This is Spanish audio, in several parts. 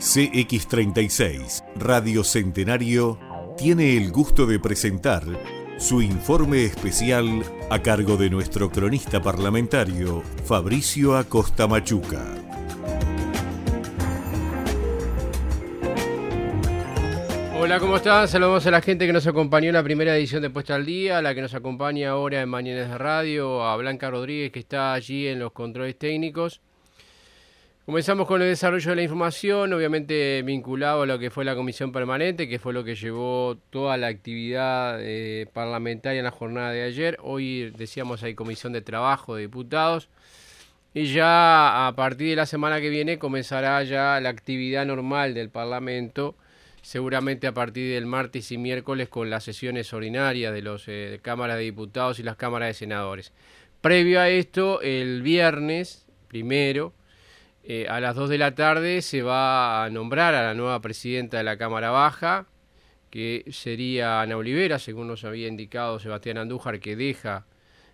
CX36 Radio Centenario tiene el gusto de presentar su informe especial a cargo de nuestro cronista parlamentario Fabricio Acosta Machuca. Hola, ¿cómo están? Saludamos a la gente que nos acompañó en la primera edición de Puesta al Día, a la que nos acompaña ahora en Mañanas de Radio, a Blanca Rodríguez, que está allí en los controles técnicos. Comenzamos con el desarrollo de la información, obviamente vinculado a lo que fue la comisión permanente, que fue lo que llevó toda la actividad parlamentaria en la jornada de ayer. Hoy, decíamos, hay comisión de trabajo de diputados y ya a partir de la semana que viene comenzará ya la actividad normal del Parlamento, seguramente a partir del martes y miércoles con las sesiones ordinarias de las cámaras de diputados y las cámaras de senadores. Previo a esto, el viernes primero, a las 2 de la tarde se va a nombrar a la nueva presidenta de la Cámara Baja, que sería Ana Olivera, según nos había indicado Sebastián Andújar, que deja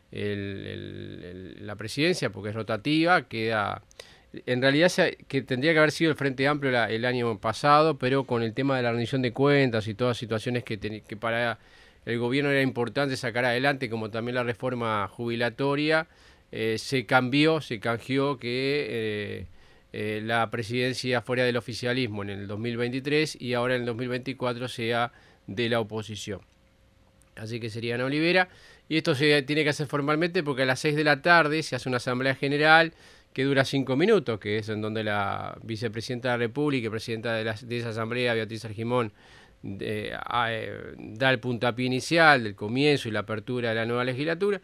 la presidencia porque es rotativa. Queda, en realidad que tendría que haber sido el Frente Amplio el año pasado, pero con el tema de la rendición de cuentas y todas situaciones que para el gobierno era importante sacar adelante, como también la reforma jubilatoria, se canjeó que la presidencia fuera del oficialismo en el 2023 y ahora en el 2024 sea de la oposición. Así que sería Ana Olivera. Y esto se tiene que hacer formalmente porque a las 6 de la tarde se hace una asamblea general que dura 5 minutos, que es en donde la vicepresidenta de la República y presidenta de esa asamblea, Beatriz Argimón, da el puntapié inicial del comienzo y la apertura de la nueva legislatura.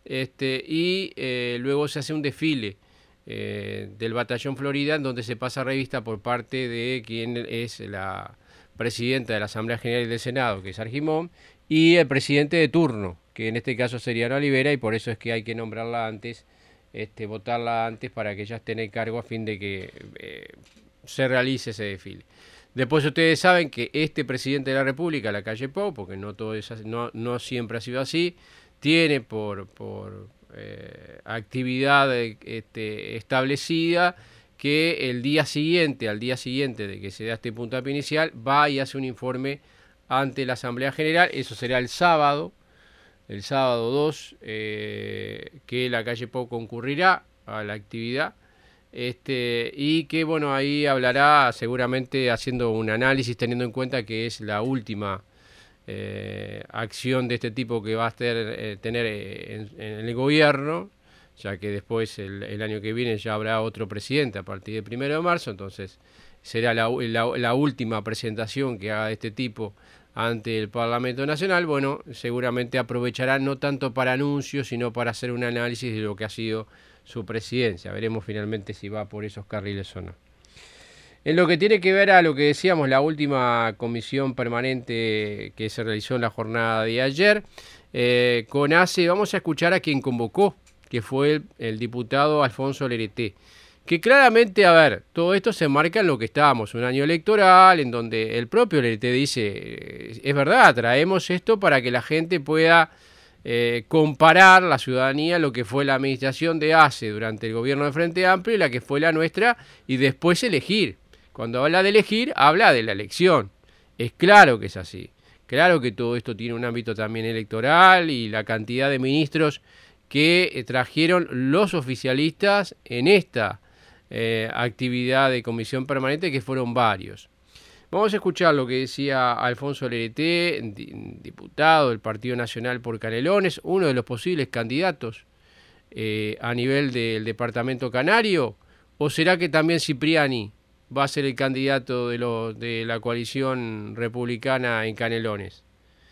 Luego se hace un desfile del Batallón Florida, en donde se pasa revista por parte de quien es la presidenta de la Asamblea General del Senado, que es Argimón, y el presidente de turno, que en este caso sería Ana Olivera, y por eso es que hay que nombrarla antes, votarla antes para que ella esté en el cargo a fin de que se realice ese desfile. Después ustedes saben que este presidente de la República, Lacalle Pou, porque no siempre ha sido así, tiene por actividad establecida que al día siguiente de que se da este puntapié inicial, va y hace un informe ante la Asamblea General. Eso será el sábado 2, que Lacalle Pou concurrirá a la actividad, y que bueno, ahí hablará seguramente haciendo un análisis, teniendo en cuenta que es la última acción de este tipo que va a tener en el gobierno, ya que después el año que viene ya habrá otro presidente a partir del 1 de marzo, entonces será la última presentación que haga de este tipo ante el Parlamento Nacional. Bueno, seguramente aprovechará no tanto para anuncios, sino para hacer un análisis de lo que ha sido su presidencia. Veremos finalmente si va por esos carriles o no. En lo que tiene que ver a lo que decíamos, la última comisión permanente que se realizó en la jornada de ayer, con ACE, vamos a escuchar a quien convocó, que fue el diputado Alfonso Lerete, que claramente, todo esto se marca en lo que estábamos, un año electoral, en donde el propio Lerete dice, es verdad, traemos esto para que la gente pueda comparar, la ciudadanía, lo que fue la administración de ACE durante el gobierno de Frente Amplio y la que fue la nuestra, y después elegir. Cuando habla de elegir, habla de la elección. Es claro que es así. Claro que todo esto tiene un ámbito también electoral y la cantidad de ministros que trajeron los oficialistas en esta actividad de comisión permanente, que fueron varios. Vamos a escuchar lo que decía Alfonso Lerete, diputado del Partido Nacional por Canelones, uno de los posibles candidatos a nivel del departamento canario, o será que también Cipriani va a ser el candidato de la coalición republicana en Canelones.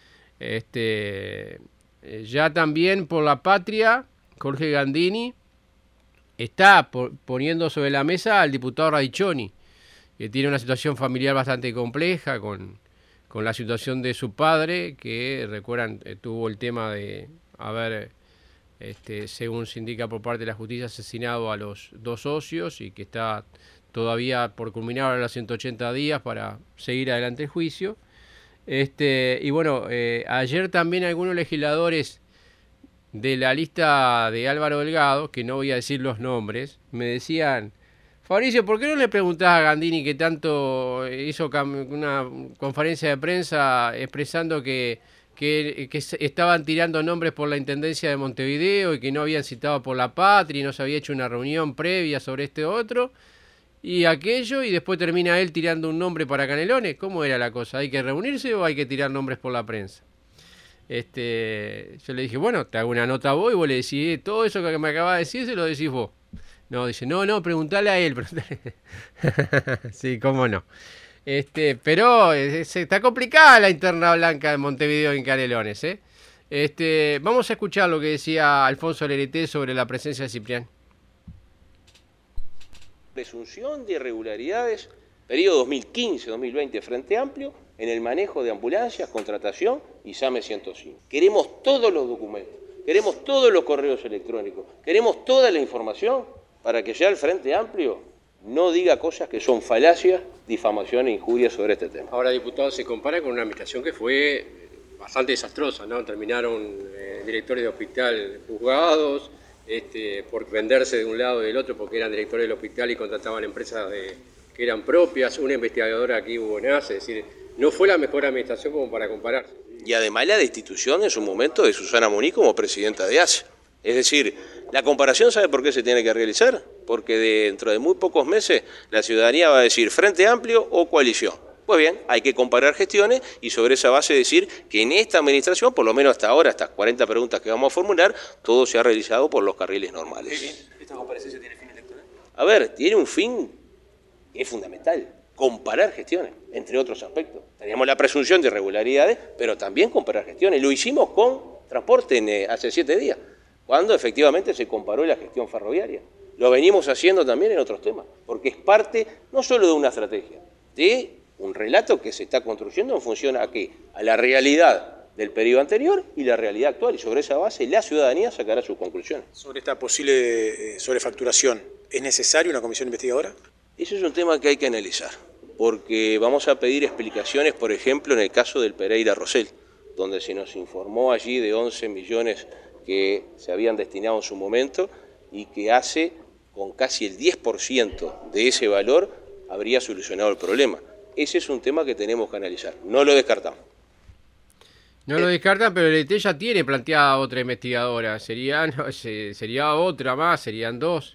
Ya también por la Patria, Jorge Gandini está poniendo sobre la mesa al diputado Radichoni, que tiene una situación familiar bastante compleja con la situación de su padre, que recuerdan tuvo el tema de haber, según se indica por parte de la justicia, asesinado a los 2 socios y que está todavía por culminar los 180 días para seguir adelante el juicio. Y bueno, ayer también algunos legisladores de la lista de Álvaro Delgado, que no voy a decir los nombres, me decían, Fabricio, ¿por qué no le preguntás a Gandini, que tanto hizo una conferencia de prensa expresando que estaban tirando nombres por la Intendencia de Montevideo y que no habían citado por la Patria y no se había hecho una reunión previa sobre este otro y aquello, y después termina él tirando un nombre para Canelones? ¿Cómo era la cosa? ¿Hay que reunirse o hay que tirar nombres por la prensa? Yo le dije, bueno, te hago una nota a vos y vos le decís, todo eso que me acabas de decir se lo decís vos. No, dice, no, preguntale a él. Sí, cómo no. Pero está complicada la interna blanca de Montevideo en Canelones, ¿eh? Vamos a escuchar lo que decía Alfonso Lerete sobre la presencia de Ciprián. Presunción de irregularidades, periodo 2015-2020, Frente Amplio, en el manejo de ambulancias, contratación y SAME 105. Queremos todos los documentos, queremos todos los correos electrónicos, queremos toda la información para que ya el Frente Amplio no diga cosas que son falacias, difamación e injurias sobre este tema. Ahora, diputado, se compara con una administración que fue bastante desastrosa, ¿no? Terminaron directores de hospital juzgados, por venderse de un lado y del otro porque eran directores del hospital y contrataban empresas que eran propias, una investigadora aquí hubo nace, es decir, no fue la mejor administración como para compararse. Y además la destitución en su momento de Susana Muní como presidenta de ACE. Es decir, la comparación, ¿sabe por qué se tiene que realizar? Porque dentro de muy pocos meses la ciudadanía va a decir Frente Amplio o coalición. Pues bien, hay que comparar gestiones y sobre esa base decir que en esta administración, por lo menos hasta ahora, estas 40 preguntas que vamos a formular, todo se ha realizado por los carriles normales. ¿Esta comparecencia tiene fin electoral? A ver, tiene un fin que es fundamental, comparar gestiones, entre otros aspectos. Teníamos la presunción de irregularidades, pero también comparar gestiones. Lo hicimos con transporte hace 7 días, cuando efectivamente se comparó la gestión ferroviaria. Lo venimos haciendo también en otros temas, porque es parte no solo de una estrategia, de un relato que se está construyendo en función a qué, a la realidad del periodo anterior y la realidad actual, y sobre esa base la ciudadanía sacará sus conclusiones. Sobre esta posible sobrefacturación, ¿es necesaria una comisión investigadora? Eso es un tema que hay que analizar, porque vamos a pedir explicaciones, por ejemplo, en el caso del Pereira Rosell, donde se nos informó allí de 11 millones que se habían destinado en su momento y que hace con casi el 10% de ese valor habría solucionado el problema. Ese es un tema que tenemos que analizar, no lo descartamos. No lo descartan, pero el ET ya tiene planteada otra investigadora, sería otra más, serían 2,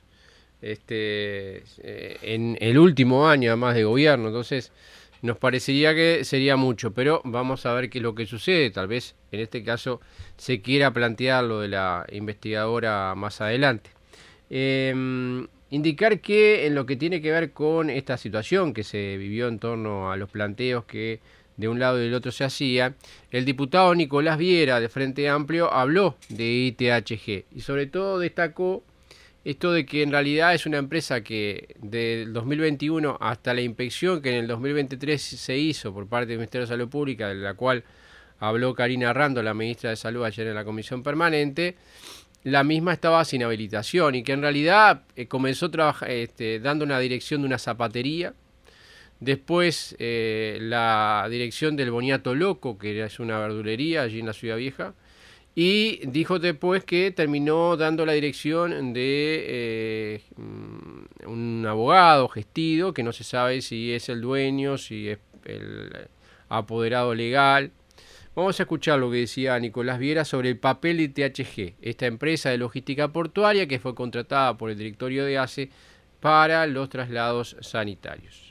en el último año además de gobierno, entonces nos parecería que sería mucho, pero vamos a ver qué es lo que sucede, tal vez en este caso se quiera plantear lo de la investigadora más adelante. Indicar que en lo que tiene que ver con esta situación que se vivió en torno a los planteos que de un lado y del otro se hacía, el diputado Nicolás Viera de Frente Amplio habló de ITHG y sobre todo destacó esto de que en realidad es una empresa que del 2021 hasta la inspección que en el 2023 se hizo por parte del Ministerio de Salud Pública, de la cual habló Karina Rando, la ministra de Salud, ayer en la comisión permanente, la misma estaba sin habilitación y que en realidad comenzó dando una dirección de una zapatería, después la dirección del Boniato Loco, que es una verdulería allí en la Ciudad Vieja, y dijo después que terminó dando la dirección de un abogado gestido, que no se sabe si es el dueño, si es el apoderado legal. Vamos a escuchar lo que decía Nicolás Viera sobre el papel de THG, esta empresa de logística portuaria que fue contratada por el directorio de ACE para los traslados sanitarios.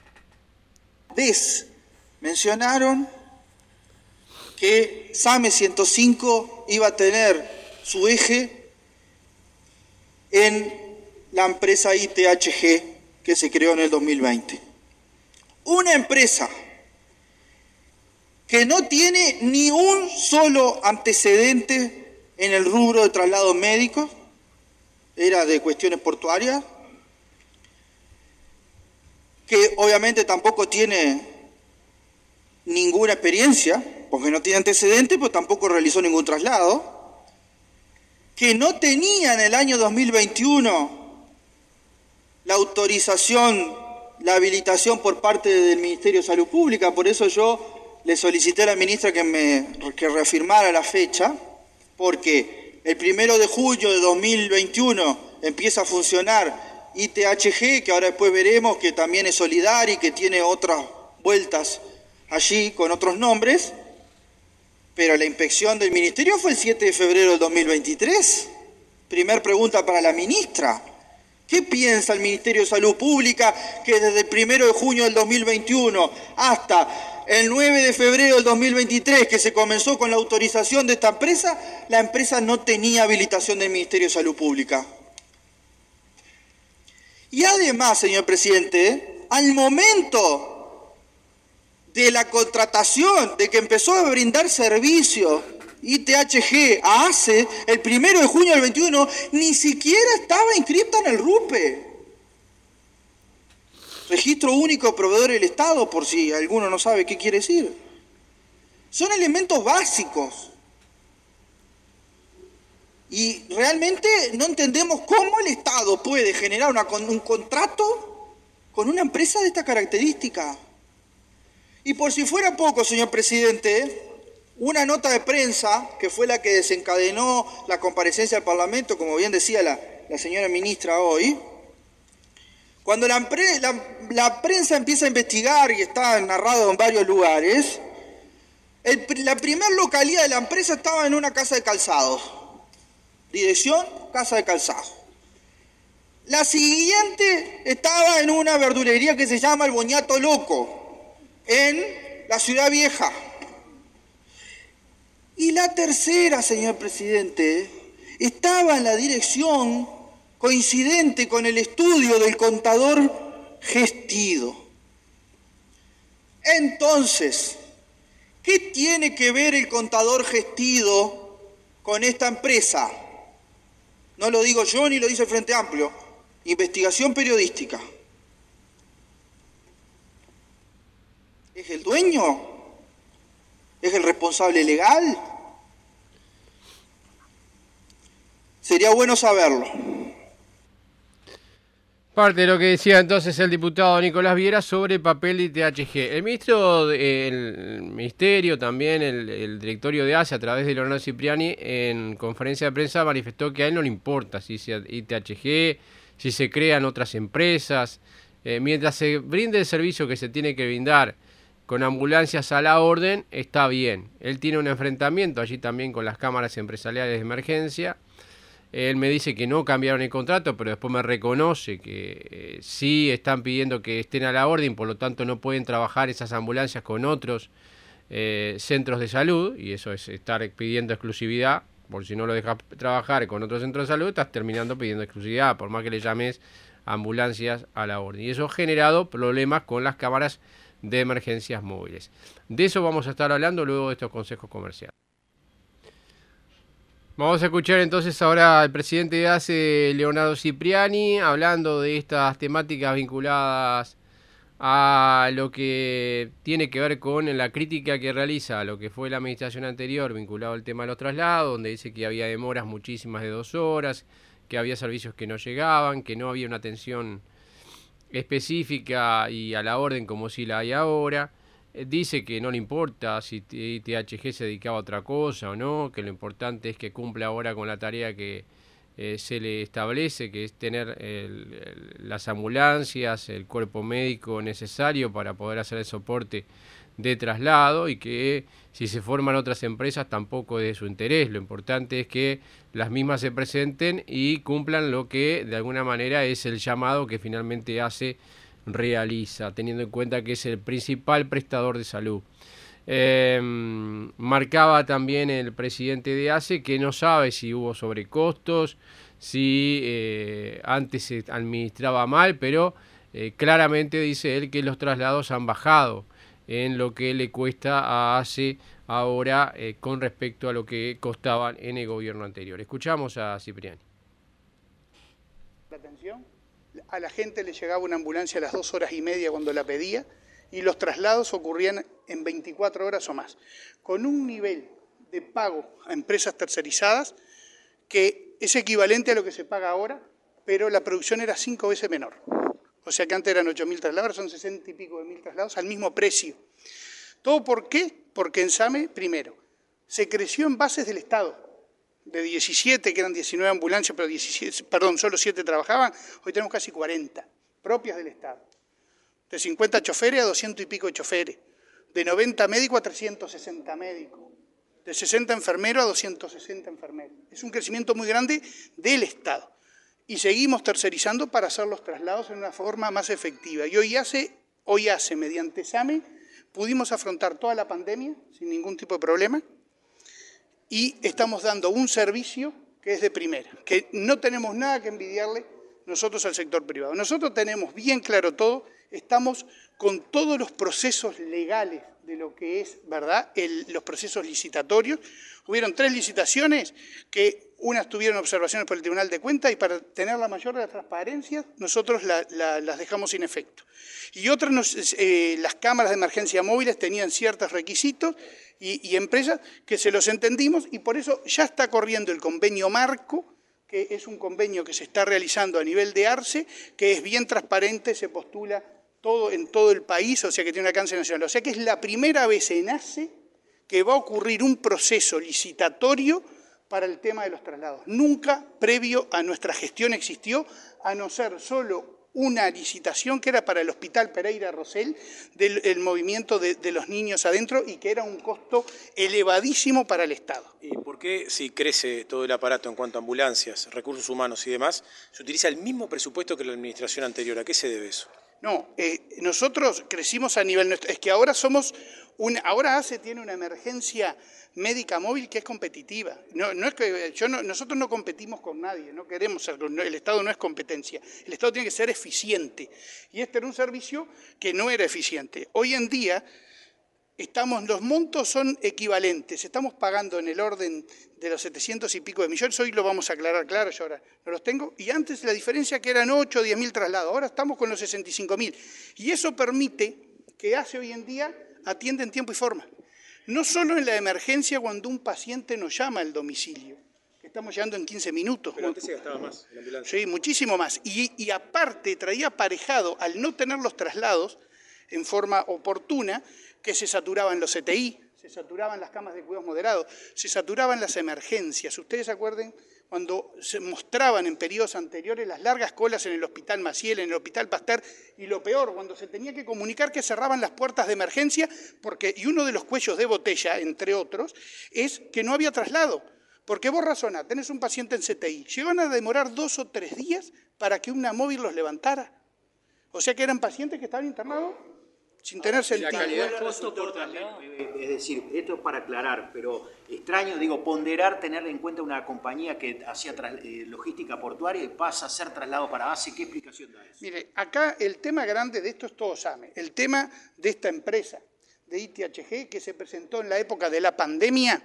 Mencionaron que SAME 105 iba a tener su eje en la empresa ITHG que se creó en el 2020. Una empresa que no tiene ni un solo antecedente en el rubro de traslados médicos, era de cuestiones portuarias, que obviamente tampoco tiene ninguna experiencia, porque no tiene antecedentes, pero tampoco realizó ningún traslado, que no tenía en el año 2021 la autorización, la habilitación por parte del Ministerio de Salud Pública, por eso yo le solicité a la ministra que reafirmara la fecha, porque el 1 de julio de 2021 empieza a funcionar ITHG, que ahora después veremos que también es solidaria y que tiene otras vueltas allí con otros nombres, pero la inspección del ministerio fue el 7 de febrero del 2023. Primer pregunta para la ministra. ¿Qué piensa el Ministerio de Salud Pública que desde el 1 de junio del 2021 hasta el 9 de febrero del 2023, que se comenzó con la autorización de esta empresa, la empresa no tenía habilitación del Ministerio de Salud Pública? Y además, señor presidente, al momento de la contratación, de que empezó a brindar servicio ITHG a ACE, el 1 de junio del 21, ni siquiera estaba inscripta en el RUPE. Registro Único de Proveedores del Estado, por si alguno no sabe qué quiere decir. Son elementos básicos. Y realmente no entendemos cómo el Estado puede generar un contrato con una empresa de esta característica. Y por si fuera poco, señor presidente, una nota de prensa, que fue la que desencadenó la comparecencia al Parlamento, como bien decía la señora ministra hoy, cuando la prensa empieza a investigar, y está narrado en varios lugares, la primera localidad de la empresa estaba en una casa de calzados. Dirección, casa de calzados. La siguiente estaba en una verdulería que se llama El Boñato Loco, en la Ciudad Vieja. Y la tercera, señor presidente, estaba en la dirección coincidente con el estudio del contador Gestido. Entonces, ¿qué tiene que ver el contador Gestido con esta empresa? No lo digo yo ni lo dice el Frente Amplio. Investigación periodística. ¿Es el dueño? ¿Es el responsable legal? Sería bueno saberlo. Parte de lo que decía entonces el diputado Nicolás Viera sobre el papel de ITHG. El ministro, el ministerio, también el directorio de ACE, a través de Leonardo Cipriani, en conferencia de prensa manifestó que a él no le importa si sea ITHG, si se crean otras empresas, mientras se brinde el servicio que se tiene que brindar con ambulancias a la orden, está bien. Él tiene un enfrentamiento allí también con las cámaras empresariales de emergencia. Él me dice que no cambiaron el contrato, pero después me reconoce que sí están pidiendo que estén a la orden, por lo tanto no pueden trabajar esas ambulancias con otros centros de salud, y eso es estar pidiendo exclusividad, por si no lo dejas trabajar con otros centros de salud, estás terminando pidiendo exclusividad, por más que le llames ambulancias a la orden. Y eso ha generado problemas con las cámaras de emergencias móviles. De eso vamos a estar hablando luego de estos consejos comerciales. Vamos a escuchar entonces ahora al presidente de ACE, Leonardo Cipriani, hablando de estas temáticas vinculadas a lo que tiene que ver con la crítica que realiza a lo que fue la administración anterior vinculado al tema de los traslados, donde dice que había demoras muchísimas de 2 horas, que había servicios que no llegaban, que no había una atención específica y a la orden como si la hay ahora. Dice que no le importa si ITHG se dedicaba a otra cosa o no, que lo importante es que cumpla ahora con la tarea que se le establece, que es tener las ambulancias, el cuerpo médico necesario para poder hacer el soporte de traslado, y que si se forman otras empresas tampoco es de su interés. Lo importante es que las mismas se presenten y cumplan lo que de alguna manera es el llamado que finalmente ACE realiza, teniendo en cuenta que es el principal prestador de salud. Marcaba también el presidente de ACE que no sabe si hubo sobrecostos, si antes se administraba mal, pero claramente dice él que los traslados han bajado en lo que le cuesta a ACE ahora con respecto a lo que costaban en el gobierno anterior. Escuchamos a Cipriani. La atención. A la gente le llegaba una ambulancia a las 2 horas y media cuando la pedía, y los traslados ocurrían en 24 horas o más, con un nivel de pago a empresas tercerizadas que es equivalente a lo que se paga ahora, pero la producción era 5 veces menor. O sea que antes eran 8.000 traslados, ahora son 60 y pico de mil traslados al mismo precio. ¿Todo por qué? Porque en SAME, primero, se creció en bases del Estado. de 17, que eran 19 ambulancias, pero 17, perdón, solo 7 trabajaban, hoy tenemos casi 40, propias del Estado. De 50 choferes a 200 y pico de choferes, de 90 médicos a 360 médicos, de 60 enfermeros a 260 enfermeros. Es un crecimiento muy grande del Estado. Y seguimos tercerizando para hacer los traslados en una forma más efectiva. Y hoy hace mediante SAME, pudimos afrontar toda la pandemia sin ningún tipo de problema y estamos dando un servicio que es de primera, que no tenemos nada que envidiarle nosotros al sector privado. Nosotros tenemos bien claro todo, estamos con todos los procesos legales de lo que es, ¿verdad?, los procesos licitatorios. Hubieron 3 licitaciones que unas tuvieron observaciones por el Tribunal de Cuentas y para tener la mayor de las transparencias nosotros las dejamos sin efecto. Y otras, las cámaras de emergencia móviles tenían ciertos requisitos y empresas que se los entendimos y por eso ya está corriendo el convenio marco, que es un convenio que se está realizando a nivel de ARCE, que es bien transparente, se postula en todo el país, o sea que tiene un alcance nacional. O sea que es la primera vez en ACE que va a ocurrir un proceso licitatorio para el tema de los traslados. Nunca previo a nuestra gestión existió, a no ser solo una licitación que era para el Hospital Pereira Rosell, del movimiento de los niños adentro y que era un costo elevadísimo para el Estado. ¿Y por qué, si crece todo el aparato en cuanto a ambulancias, recursos humanos y demás, se utiliza el mismo presupuesto que la administración anterior? ¿A qué se debe eso? No, nosotros crecimos a nivel nuestro. Es que ahora ahora ACE tiene una emergencia médica móvil que es competitiva. Nosotros no competimos con nadie, no queremos ser, el Estado no es competencia. El Estado tiene que ser eficiente. Y este era un servicio que no era eficiente. Hoy en día los montos son equivalentes. Estamos pagando en el orden de los 700 y pico de millones. Hoy lo vamos a aclarar, claro, yo ahora no los tengo. Y antes la diferencia que eran 8 o 10 mil traslados. Ahora estamos con los 65.000. Y eso permite que ACE hoy en día atienda en tiempo y forma. No solo en la emergencia cuando un paciente nos llama al domicilio, que estamos llegando en 15 minutos. Pero antes se gastaba más en la ambulancia. Sí, muchísimo más. Y aparte traía aparejado, al no tener los traslados en forma oportuna, que se saturaban los CTI, se saturaban las camas de cuidados moderados, se saturaban las emergencias. Ustedes se acuerden cuando se mostraban en periodos anteriores las largas colas en el Hospital Maciel, en el Hospital Pasteur, y lo peor, cuando se tenía que comunicar que cerraban las puertas de emergencia, y uno de los cuellos de botella, entre otros, es que no había traslado. Porque vos razonás, tenés un paciente en CTI, llevan a demorar 2 o 3 días para que una móvil los levantara. O sea que eran pacientes que estaban internados sin tener sentido. Costo por traslado. Es decir, esto es para aclarar, pero extraño, ponderar, tener en cuenta una compañía que hacía logística portuaria y pasa a ser traslado para ACE. ¿Qué explicación da eso? Mire, acá el tema grande de esto es todo SAME. El tema de esta empresa, de ITHG, que se presentó en la época de la pandemia.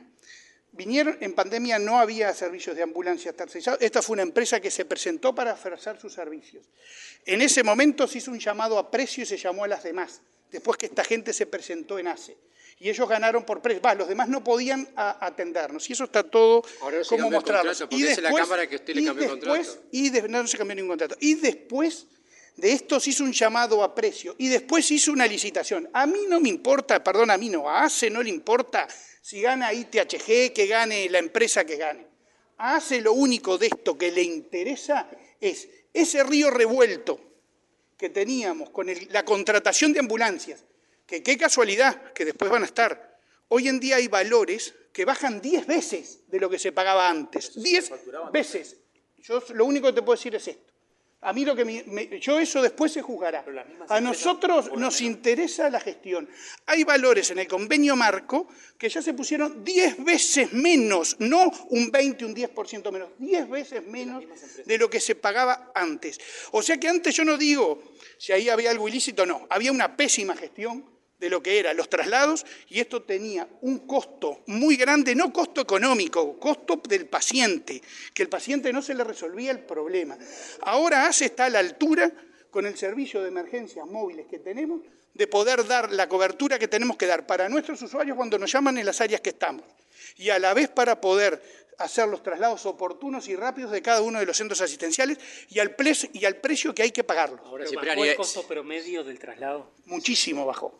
En pandemia no había servicios de ambulancias tercerizados. Esta fue una empresa que se presentó para ofrecer sus servicios. En ese momento se hizo un llamado a precio y se llamó a las demás, después que esta gente se presentó en ACE. Y ellos ganaron por precio. Los demás no podían atendernos. Y eso está todo como mostrarlo. Y después, es la Cámara que usted le cambió el contrato. No se cambió ningún contrato. Y después de esto se hizo un llamado a precio. Y después se hizo una licitación. A mí no me importa, a ACE no le importa si gana ITHG, que gane la empresa que gane. A ACE lo único de esto que le interesa es ese río revuelto que teníamos con la contratación de ambulancias, que qué casualidad que después van a estar. Hoy en día hay valores que bajan 10 veces de lo que se pagaba antes. 10 veces. Yo lo único que te puedo decir es esto. A mí eso después se juzgará. A nosotros nos interesa la gestión. Hay valores en el convenio marco que ya se pusieron 10 veces menos, no un 20, un 10% menos, 10 veces menos de lo que se pagaba antes. O sea que antes yo no digo si ahí había algo ilícito, no. Había una pésima gestión de lo que eran los traslados y esto tenía un costo muy grande, no costo económico, costo del paciente, que el paciente no se le resolvía el problema. Ahora ACE está a la altura, con el servicio de emergencias móviles que tenemos, de poder dar la cobertura que tenemos que dar para nuestros usuarios cuando nos llaman en las áreas que estamos y a la vez para poder hacer los traslados oportunos y rápidos de cada uno de los centros asistenciales y al precio que hay que pagarlo. Ahora, ¿bajó el costo promedio del traslado? Muchísimo bajó.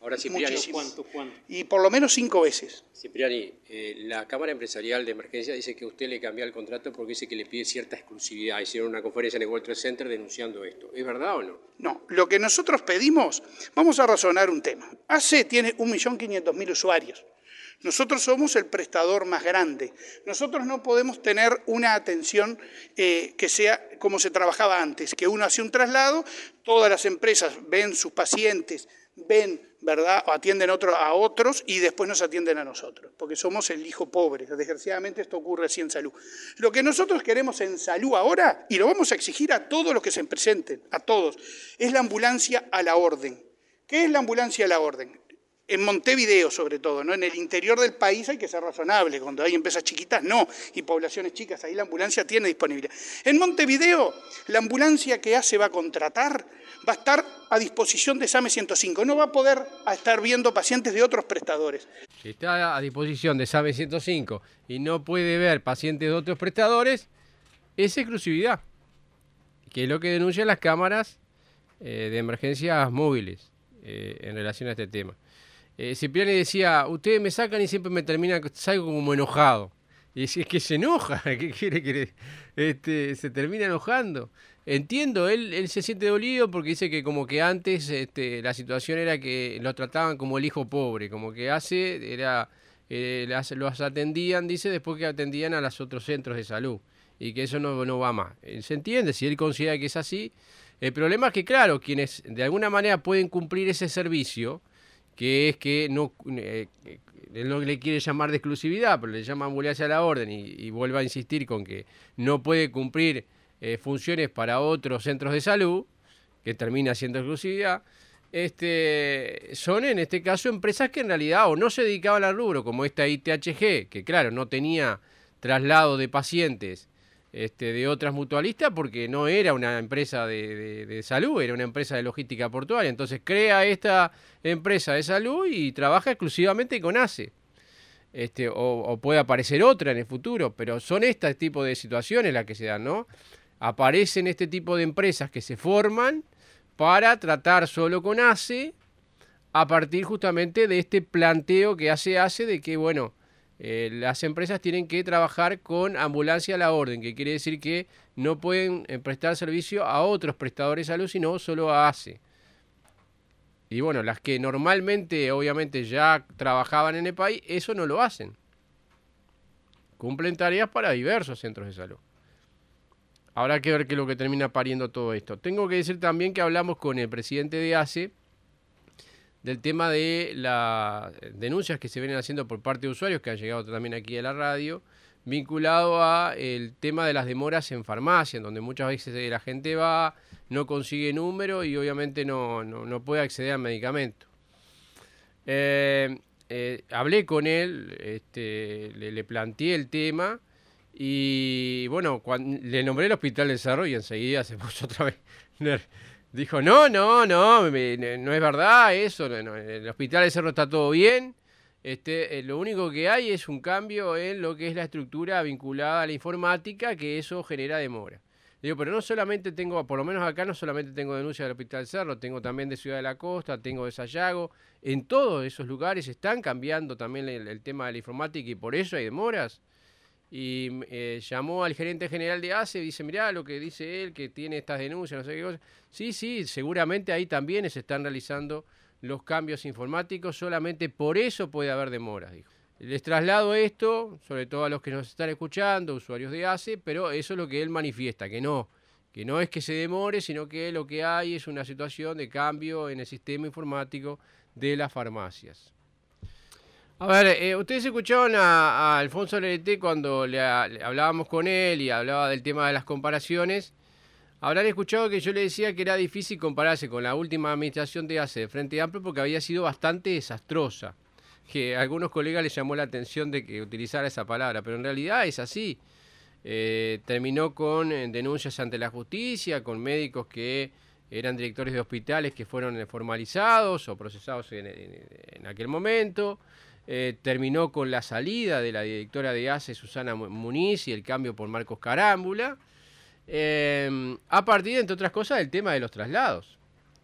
Ahora, Cipriani, ¿cuánto? Y por lo menos 5 veces. Cipriani, la Cámara Empresarial de Emergencia dice que usted le cambió el contrato porque dice que le pide cierta exclusividad. Hicieron una conferencia en el World Trade Center denunciando esto. ¿Es verdad o no? No, lo que nosotros pedimos, vamos a razonar un tema. ACE tiene 1.500.000 usuarios. Nosotros somos el prestador más grande. Nosotros no podemos tener una atención que sea como se trabajaba antes, que uno hacía un traslado, todas las empresas ven sus pacientes, ven, ¿verdad?, o atienden a otros y después nos atienden a nosotros, porque somos el hijo pobre. Desgraciadamente esto ocurre así en salud. Lo que nosotros queremos en salud ahora, y lo vamos a exigir a todos los que se presenten, a todos, es la ambulancia a la orden. ¿Qué es la ambulancia a la orden? En Montevideo, sobre todo, ¿no? En el interior del país hay que ser razonable. Cuando hay empresas chiquitas, no. Y poblaciones chicas, ahí la ambulancia tiene disponibilidad. En Montevideo, la ambulancia que ACE va a contratar va a estar a disposición de SAME 105. No va a poder estar viendo pacientes de otros prestadores. Si está a disposición de SAME 105 y no puede ver pacientes de otros prestadores, es exclusividad. Que es lo que denuncian las cámaras de emergencias móviles en relación a este tema. Cipriani decía, ustedes me sacan y siempre me salgo como enojado. Y es que se enoja, ¿qué quiere que se termina enojando? Entiendo, él se siente dolido porque dice que como que antes la situación era que lo trataban como el hijo pobre, como que los atendían, dice, después que atendían a los otros centros de salud, y que eso no va más. Se entiende, si él considera que es así. El problema es que, claro, quienes de alguna manera pueden cumplir ese servicio, que es que él no le quiere llamar de exclusividad, pero le llama ambulancia a la orden y vuelve a insistir con que no puede cumplir funciones para otros centros de salud, que termina siendo exclusividad, son en este caso empresas que en realidad o no se dedicaban al rubro, como esta ITHG, que claro, no tenía traslado de pacientes de otras mutualistas porque no era una empresa de salud, era una empresa de logística portuaria. Entonces crea esta empresa de salud y trabaja exclusivamente con ACE. O puede aparecer otra en el futuro, pero son este tipo de situaciones las que se dan, ¿no? Aparecen este tipo de empresas que se forman para tratar solo con ACE a partir justamente de este planteo que hace ACE de que, bueno, las empresas tienen que trabajar con ambulancia a la orden, que quiere decir que no pueden prestar servicio a otros prestadores de salud, sino solo a ACE. Y bueno, las que normalmente, obviamente, ya trabajaban en el país, eso no lo hacen. Cumplen tareas para diversos centros de salud. Habrá que ver qué es lo que termina pariendo todo esto. Tengo que decir también que hablamos con el presidente de ACE del tema de las denuncias que se vienen haciendo por parte de usuarios que han llegado también aquí a la radio, vinculado a el tema de las demoras en farmacia, en donde muchas veces la gente va, no consigue número y obviamente no puede acceder al medicamento. Hablé con él, le planteé el tema y bueno, le nombré el Hospital del Cerro y enseguida se puso otra vez... Dijo, no es verdad eso, no, en el Hospital del Cerro está todo bien, lo único que hay es un cambio en lo que es la estructura vinculada a la informática, que eso genera demora. Digo, pero no solamente tengo, por lo menos acá no solamente tengo denuncias del Hospital del Cerro, tengo también de Ciudad de la Costa, tengo de Sayago, en todos esos lugares están cambiando también el tema de la informática y por eso hay demoras. Y llamó al gerente general de ACE y dice, mirá lo que dice él, que tiene estas denuncias, no sé qué cosa. Sí, seguramente ahí también se están realizando los cambios informáticos, solamente por eso puede haber demoras, dijo. Les traslado esto, sobre todo a los que nos están escuchando, usuarios de ACE, pero eso es lo que él manifiesta, que no es que se demore, sino que lo que hay es una situación de cambio en el sistema informático de las farmacias. A ver, ustedes escucharon a Alfonso Lerete cuando le hablábamos con él y hablaba del tema de las comparaciones. Habrán escuchado que yo le decía que era difícil compararse con la última administración de ACE de Frente Amplio porque había sido bastante desastrosa. Que a algunos colegas les llamó la atención de que utilizara esa palabra, pero en realidad es así. Terminó con denuncias ante la justicia, con médicos que eran directores de hospitales que fueron formalizados o procesados en aquel momento. Terminó con la salida de la directora de ACE, Susana Muniz, y el cambio por Marcos Carámbula, a partir, entre otras cosas, del tema de los traslados.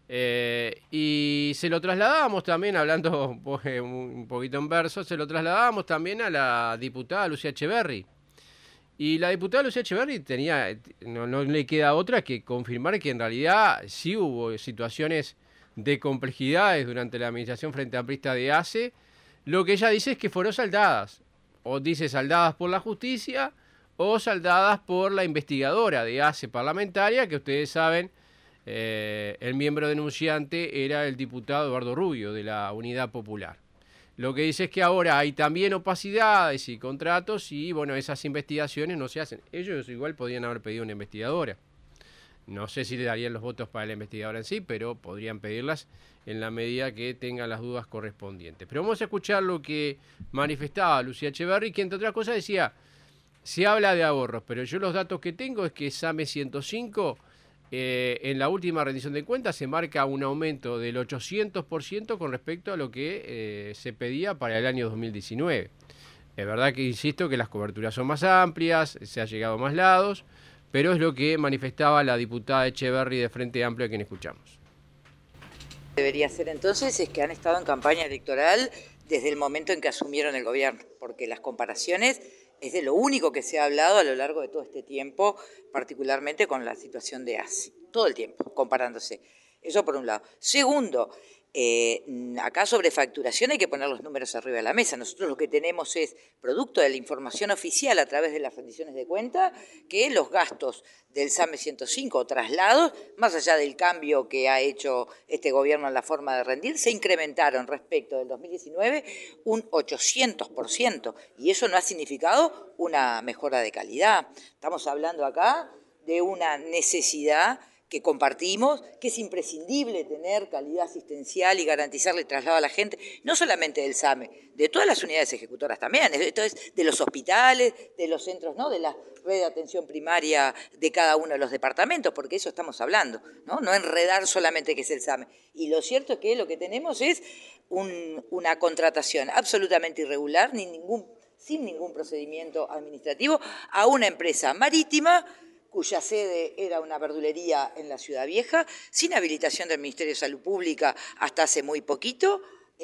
Y se lo trasladábamos también, hablando un poquito en verso, se lo trasladábamos también a la diputada Lucía Echeverri. Y la diputada Lucía Echeverri no le queda otra que confirmar que en realidad sí hubo situaciones de complejidades durante la administración frente amplista de ACE. Lo que ella dice es que fueron saldadas, o dice saldadas por la justicia, o saldadas por la investigadora de ACE parlamentaria, que ustedes saben, el miembro denunciante era el diputado Eduardo Rubio, de la Unidad Popular. Lo que dice es que ahora hay también opacidades y contratos y, bueno, esas investigaciones no se hacen. Ellos igual podrían haber pedido una investigadora. No sé si le darían los votos para la investigadora en sí, pero podrían pedirlas en la medida que tengan las dudas correspondientes. Pero vamos a escuchar lo que manifestaba Lucía Echeverri, que entre otras cosas decía, se habla de ahorros, pero yo los datos que tengo es que SAME 105... en la última rendición de cuentas se marca un aumento del 800% con respecto a lo que se pedía para el año 2019. Es verdad que insisto que las coberturas son más amplias, se ha llegado a más lados, pero es lo que manifestaba la diputada Echeverri de Frente Amplio a quien escuchamos. Debería ser entonces es que han estado en campaña electoral desde el momento en que asumieron el gobierno, porque las comparaciones es de lo único que se ha hablado a lo largo de todo este tiempo, particularmente con la situación de ACE. Todo el tiempo, comparándose. Eso por un lado. Segundo, acá sobre facturación hay que poner los números arriba de la mesa. Nosotros lo que tenemos es, producto de la información oficial a través de las rendiciones de cuenta, que los gastos del SAME 105 o traslados, más allá del cambio que ha hecho este gobierno en la forma de rendir, se incrementaron respecto del 2019 un 800%, y eso no ha significado una mejora de calidad. Estamos hablando acá de una necesidad que compartimos, que es imprescindible tener calidad asistencial y garantizarle traslado a la gente, no solamente del SAME, de todas las unidades ejecutoras también, esto es de los hospitales, de los centros, ¿no?, de la red de atención primaria de cada uno de los departamentos, porque eso estamos hablando, no enredar solamente que es el SAME. Y lo cierto es que lo que tenemos es una contratación absolutamente irregular, sin ningún procedimiento administrativo, a una empresa marítima cuya sede era una verdulería en la Ciudad Vieja, sin habilitación del Ministerio de Salud Pública hasta hace muy poquito,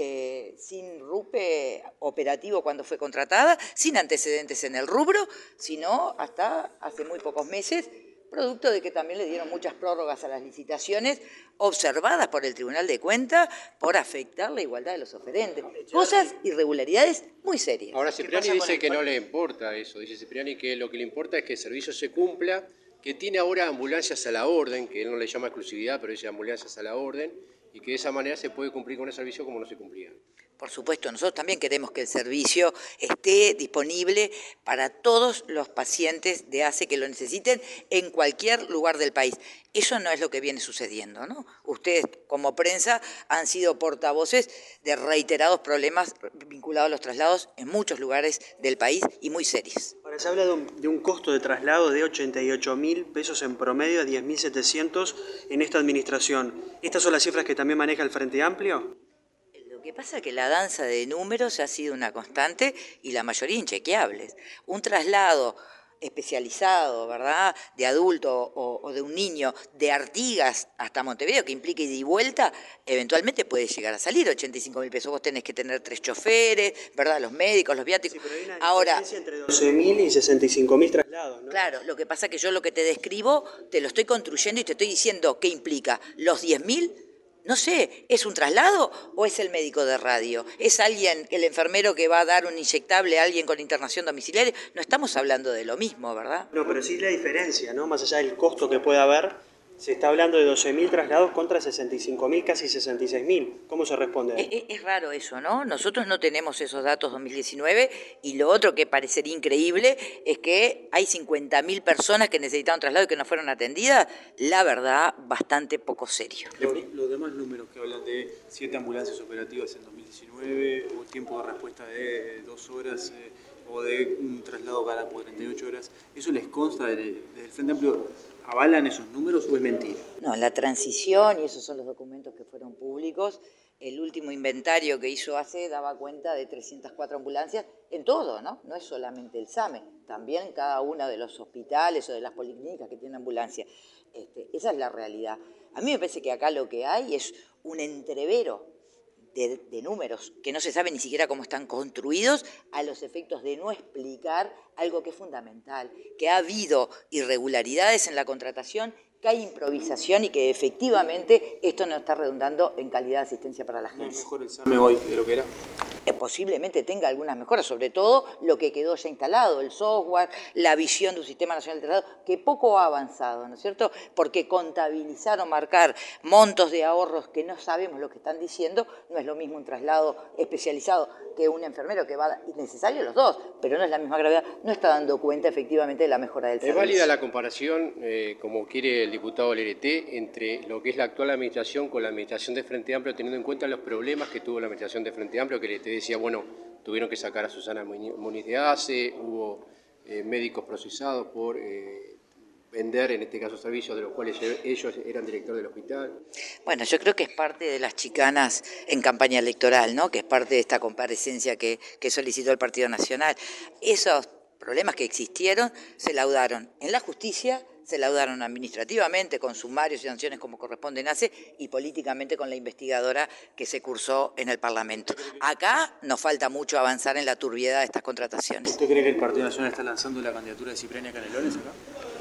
sin RUPE operativo cuando fue contratada, sin antecedentes en el rubro, sino hasta hace muy pocos meses, producto de que también le dieron muchas prórrogas a las licitaciones observadas por el Tribunal de Cuentas por afectar la igualdad de los oferentes. Cosas, irregularidades muy serias. Ahora Cipriani dice que no le importa eso, dice Cipriani que lo que le importa es que el servicio se cumpla, que tiene ahora ambulancias a la orden, que él no le llama exclusividad, pero dice ambulancias a la orden, y que de esa manera se puede cumplir con el servicio como no se cumplía. Por supuesto, nosotros también queremos que el servicio esté disponible para todos los pacientes de ACE que lo necesiten en cualquier lugar del país. Eso no es lo que viene sucediendo, ¿no? Ustedes, como prensa, han sido portavoces de reiterados problemas vinculados a los traslados en muchos lugares del país y muy serios. Ahora, se habla de un costo de traslado de 88.000 pesos en promedio a 10.700 en esta administración. ¿Estas son las cifras que también maneja el Frente Amplio? Lo que pasa es que la danza de números ha sido una constante y la mayoría inchequeables. Un traslado especializado, ¿verdad?, de adulto o de un niño de Artigas hasta Montevideo, que implique ida y vuelta, eventualmente puede llegar a salir 85.000 pesos. Vos tenés que tener 3 choferes, ¿verdad?, los médicos, los viáticos. Sí, pero hay una ahora, diferencia entre 12.000 y 65.000 traslados, ¿no? Claro, lo que pasa es que yo lo que te describo, te lo estoy construyendo y te estoy diciendo qué implica. Los 10.000, no sé, ¿es un traslado o es el médico de radio? ¿Es alguien, el enfermero que va a dar un inyectable a alguien con internación domiciliaria? No estamos hablando de lo mismo, ¿verdad? No, pero sí la diferencia, ¿no? Más allá del costo que pueda haber, se está hablando de 12.000 traslados contra 65.000, casi 66.000. ¿Cómo se responde a eso? Es raro eso, ¿no? Nosotros no tenemos esos datos 2019 y lo otro que parecería increíble es que hay 50.000 personas que necesitaban traslado y que no fueron atendidas. La verdad, bastante poco serio. Los demás números que hablan de 7 ambulancias operativas en 2019, o tiempo de respuesta de 2 horas, o de un traslado cada 48 horas, ¿eso les consta desde el Frente Amplio? ¿Avalan esos números o es mentira? No, la transición, y esos son los documentos que fueron públicos, el último inventario que hizo ACE daba cuenta de 304 ambulancias en todo, ¿no? No es solamente el SAME, también cada uno de los hospitales o de las policlínicas que tienen ambulancia. Esa es la realidad. A mí me parece que acá lo que hay es un entrevero de números que no se sabe ni siquiera cómo están construidos a los efectos de no explicar algo que es fundamental, que ha habido irregularidades en la contratación, que hay improvisación y que efectivamente esto no está redundando en calidad de asistencia para la gente. ¿No es mejor el SAME hoy de lo que era? Posiblemente tenga algunas mejoras, sobre todo lo que quedó ya instalado, el software, la visión de un sistema nacional de traslado, que poco ha avanzado, ¿no es cierto? Porque contabilizar o marcar montos de ahorros que no sabemos lo que están diciendo, no es lo mismo un traslado especializado que un enfermero que va necesario los dos, pero no es la misma gravedad, no está dando cuenta efectivamente de la mejora del servicio. ¿Es válida la comparación, como quiere el diputado Lerete, entre lo que es la actual administración con la administración de Frente Amplio, teniendo en cuenta los problemas que tuvo la administración de Frente Amplio, que Lerete decía, bueno, tuvieron que sacar a Susana Muniz de ACE, hubo médicos procesados por vender, en este caso, servicios de los cuales ellos eran director del hospital? Bueno, yo creo que es parte de las chicanas en campaña electoral, ¿no? Que es parte de esta comparecencia que solicitó el Partido Nacional. Esos problemas que existieron se laudaron en la justicia, se laudaron administrativamente con sumarios y sanciones como corresponden ACE y políticamente con la investigadora que se cursó en el Parlamento. Acá nos falta mucho avanzar en la turbiedad de estas contrataciones. ¿Usted cree que el Partido Nacional está lanzando la candidatura de Cipriani Canelones acá?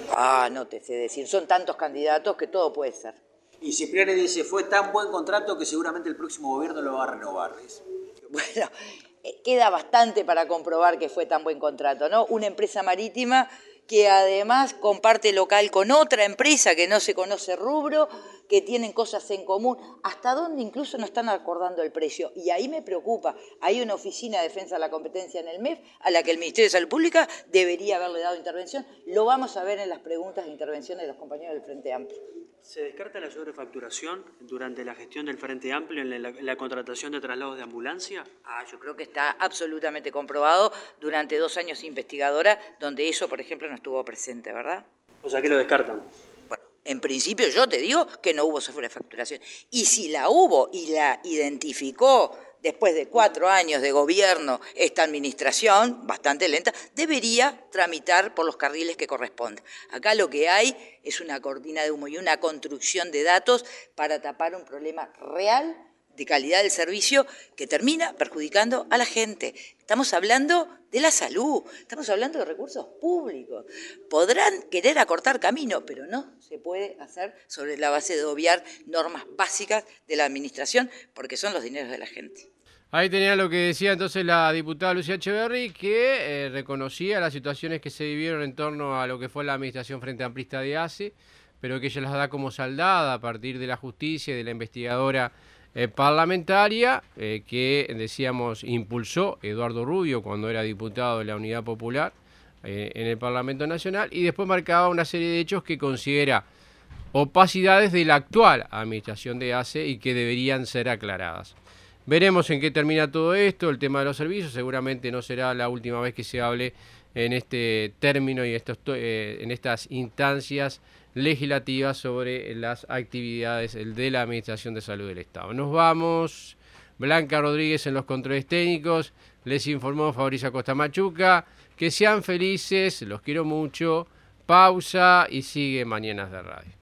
No te sé decir, son tantos candidatos que todo puede ser. Y Cipriani dice, fue tan buen contrato que seguramente el próximo gobierno lo va a renovar. Bueno, queda bastante para comprobar que fue tan buen contrato, ¿no? Una empresa marítima que además comparte local con otra empresa que no se conoce rubro, que tienen cosas en común, hasta donde incluso no están acordando el precio. Y ahí me preocupa, hay una oficina de defensa de la competencia en el MEF a la que el Ministerio de Salud Pública debería haberle dado intervención. Lo vamos a ver en las preguntas e intervenciones de los compañeros del Frente Amplio. ¿Se descarta la sobrefacturación durante la gestión del Frente Amplio en la contratación de traslados de ambulancia? Yo creo que está absolutamente comprobado durante 2 años investigadora, donde eso, por ejemplo, no estuvo presente, ¿verdad? O sea, que lo descartan. Bueno, en principio yo te digo que no hubo sobrefacturación. Y si la hubo y la identificó después de 4 años de gobierno esta administración, bastante lenta, debería tramitar por los carriles que corresponden. Acá lo que hay es una cortina de humo y una construcción de datos para tapar un problema real de calidad del servicio que termina perjudicando a la gente. Estamos hablando de la salud, estamos hablando de recursos públicos. Podrán querer acortar camino, pero no se puede hacer sobre la base de obviar normas básicas de la administración, porque son los dineros de la gente. Ahí tenía lo que decía entonces la diputada Lucía Echeverri, que reconocía las situaciones que se vivieron en torno a lo que fue la administración Frente Amplista de ACE, pero que ella las da como saldada a partir de la justicia y de la investigadora parlamentaria que, decíamos, impulsó Eduardo Rubio cuando era diputado de la Unidad Popular en el Parlamento Nacional, y después marcaba una serie de hechos que considera opacidades de la actual administración de ACE y que deberían ser aclaradas. Veremos en qué termina todo esto, el tema de los servicios. Seguramente no será la última vez que se hable en este término y en estas instancias legislativas sobre las actividades de la Administración de Salud del Estado. Nos vamos. Blanca Rodríguez en los controles técnicos. Les informó Fabricio Acosta Machuca. Que sean felices, los quiero mucho. Pausa y sigue Mañanas de Radio.